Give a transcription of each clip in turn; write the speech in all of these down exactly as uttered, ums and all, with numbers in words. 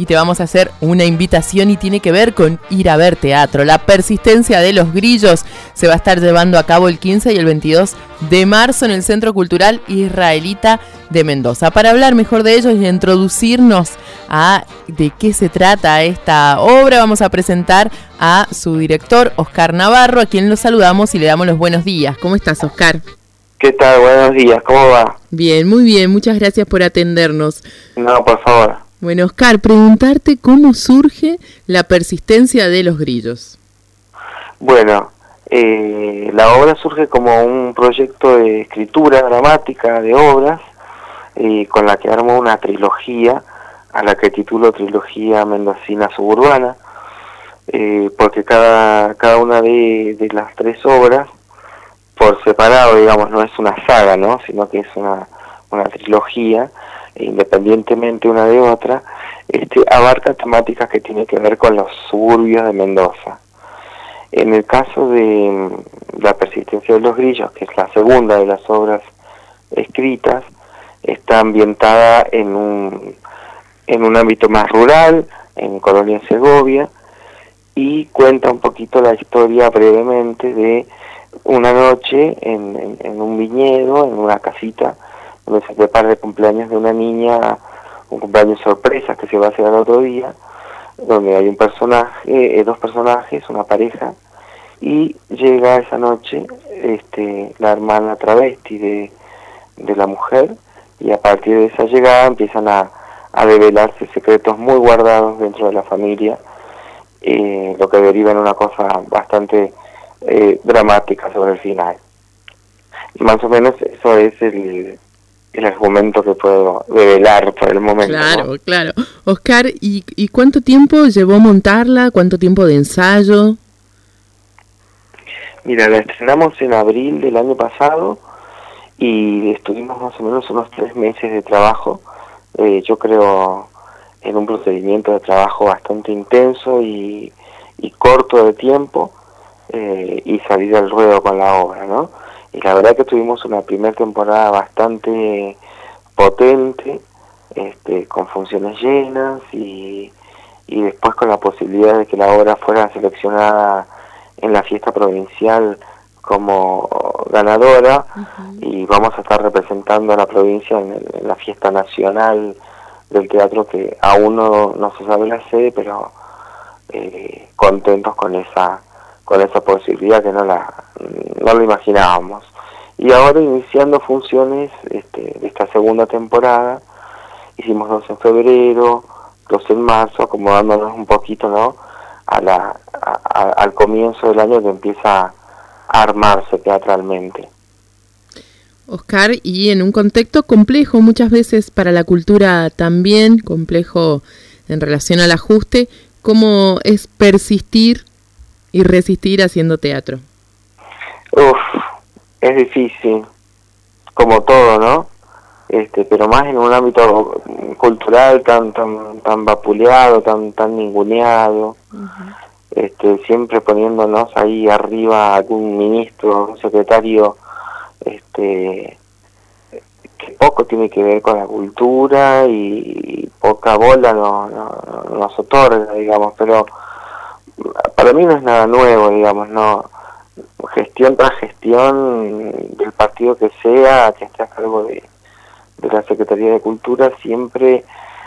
y te vamos a hacer una invitación y tiene que ver con ir a ver teatro. La persistencia de los grillos se va a estar llevando a cabo el quince y el veintidós de marzo en el Centro Cultural Israelita de Mendoza. Para hablar mejor de ellos y introducirnos a de qué se trata esta obra, vamos a presentar a su director, Oscar Navarro, a quien lo saludamos y le damos los buenos días. ¿Cómo estás, Oscar? ¿Qué tal? Buenos días, ¿cómo va? Bien, muy bien, muchas gracias por atendernos. No, por favor. Bueno, Oscar, preguntarte cómo surge la persistencia de los grillos. Bueno, eh, la obra surge como un proyecto de escritura dramática de obras, eh, con la que armo una trilogía, a la que titulo Trilogía Mendocina Suburbana, eh, porque cada, cada una de, de las tres obras, por separado, digamos, no es una saga, ¿no? Sino que es una, una trilogía, e independientemente una de otra, este, abarca temáticas que tienen que ver con los suburbios de Mendoza. En el caso de La persistencia de los grillos, que es la segunda de las obras escritas, está ambientada en un, en un ámbito más rural, en Colonia Segovia, y cuenta un poquito la historia brevemente de una noche en, en, en un viñedo, en una casita, donde se prepara el cumpleaños de una niña, un cumpleaños sorpresa que se va a hacer al otro día, donde hay un personaje, eh, dos personajes, una pareja, y llega esa noche este, la hermana travesti de, de la mujer, y a partir de esa llegada empiezan a, a develarse secretos muy guardados dentro de la familia, eh, lo que deriva en una cosa bastante eh, dramática sobre el final. Y más o menos eso es el, el argumento que puedo develar por el momento. Claro, ¿no? claro. Oscar, ¿y, ¿y cuánto tiempo llevó montarla? ¿Cuánto tiempo de ensayo? Mira, la estrenamos en abril del año pasado y estuvimos más o menos unos tres meses de trabajo. Eh, yo creo en un procedimiento de trabajo bastante intenso y, y corto de tiempo, eh, y salir al ruedo con la obra, ¿no? Y la verdad que tuvimos una primera temporada bastante potente, este, con funciones llenas y, y después con la posibilidad de que la obra fuera seleccionada en la fiesta provincial como ganadora. Uh-huh. Y vamos a estar representando a la provincia en, el, en la fiesta nacional del teatro, que aún no, no se sabe la sede, pero eh, contentos con esa con esa posibilidad que no la no lo imaginábamos. Y ahora iniciando funciones este, de esta segunda temporada, hicimos dos en febrero, dos en marzo, acomodándonos un poquito, ¿no?, a la a, a, al comienzo del año que empieza a armarse teatralmente. Oscar, y en un contexto complejo muchas veces para la cultura también, complejo en relación al ajuste, ¿cómo es persistir y resistir haciendo teatro? Uf, es difícil, como todo, ¿no? Este, pero más en un ámbito cultural tan tan tan vapuleado, tan tan ninguneado. Uh-huh. Este, siempre poniéndonos ahí arriba algún ministro, un secretario, este, que poco tiene que ver con la cultura y, y poca bola no, no, no nos otorga, digamos, pero para mí no es nada nuevo, digamos, no, gestión tras gestión del partido que sea, que esté a cargo de, de la Secretaría de Cultura, siempre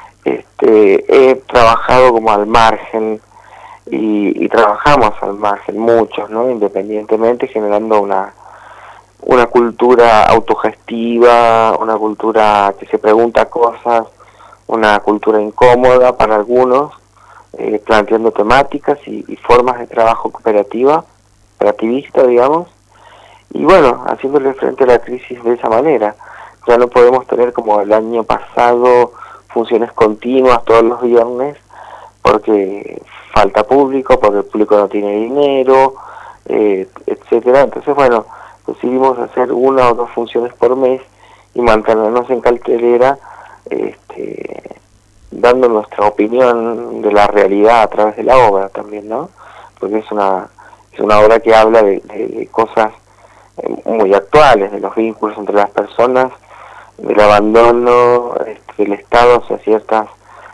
este, he trabajado como al margen y, y trabajamos al margen muchos, ¿no?, independientemente, generando una una cultura autogestiva, una cultura que se pregunta cosas, una cultura incómoda para algunos, eh, planteando temáticas y, y formas de trabajo cooperativa, cooperativista, digamos, y bueno, haciéndole frente a la crisis de esa manera. Ya no podemos tener como el año pasado funciones continuas todos los viernes, porque falta público, porque el público no tiene dinero, eh, etcétera. Entonces, bueno, decidimos hacer una o dos funciones por mes y mantenernos en cartelera, este, dando nuestra opinión de la realidad a través de la obra también, ¿no? Porque es una es una obra que habla de, de, de cosas muy actuales, de los vínculos entre las personas, del abandono este, del Estado hacia ciertas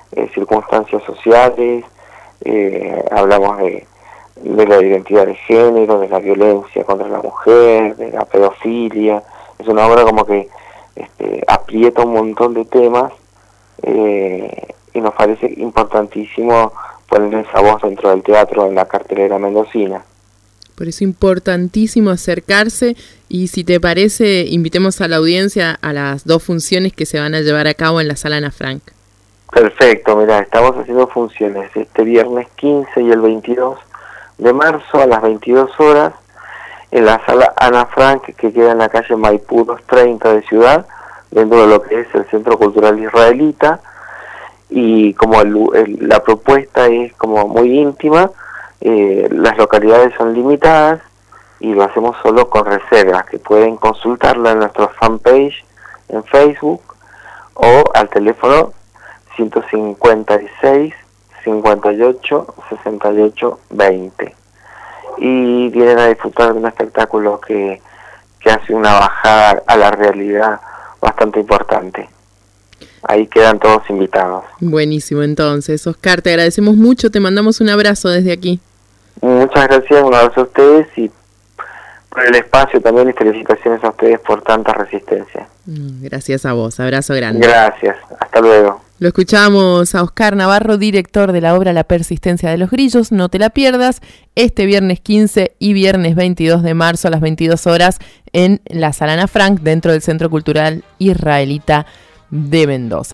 eh, circunstancias sociales, eh, hablamos de, de la identidad de género, de la violencia contra la mujer, de la pedofilia. Es una obra como que este, aprieta un montón de temas eh, y nos parece importantísimo poner esa voz dentro del teatro en la cartelera mendocina. Por eso es importantísimo acercarse y si te parece, invitemos a la audiencia a las dos funciones que se van a llevar a cabo en la Sala Ana Frank. Perfecto, mirá, estamos haciendo funciones este viernes quince y el veintidós de marzo a las veintidós horas en la Sala Ana Frank, que queda en la calle Maipú doscientos treinta de Ciudad, dentro de lo que es el Centro Cultural Israelita, y como el, el, la propuesta es como muy íntima, eh, las localidades son limitadas y lo hacemos solo con reservas, que pueden consultarla en nuestra fanpage en Facebook o al teléfono ciento cincuenta y seis, cincuenta y ocho, sesenta y ocho, veinte. Y vienen a disfrutar de un espectáculo que, que hace una bajada a la realidad bastante importante. Ahí quedan todos invitados. Buenísimo, entonces, Oscar, te agradecemos mucho, te mandamos un abrazo desde aquí. Muchas gracias, un abrazo a ustedes y por el espacio también, y felicitaciones a ustedes por tanta resistencia. Gracias a vos, abrazo grande. Gracias, hasta luego. Lo escuchamos a Oscar Navarro, director de la obra La Persistencia de los Grillos. No te la pierdas, este viernes quince y viernes veintidós de marzo a las veintidós horas en la Sala Ana Frank, dentro del Centro Cultural Israelita de Mendoza.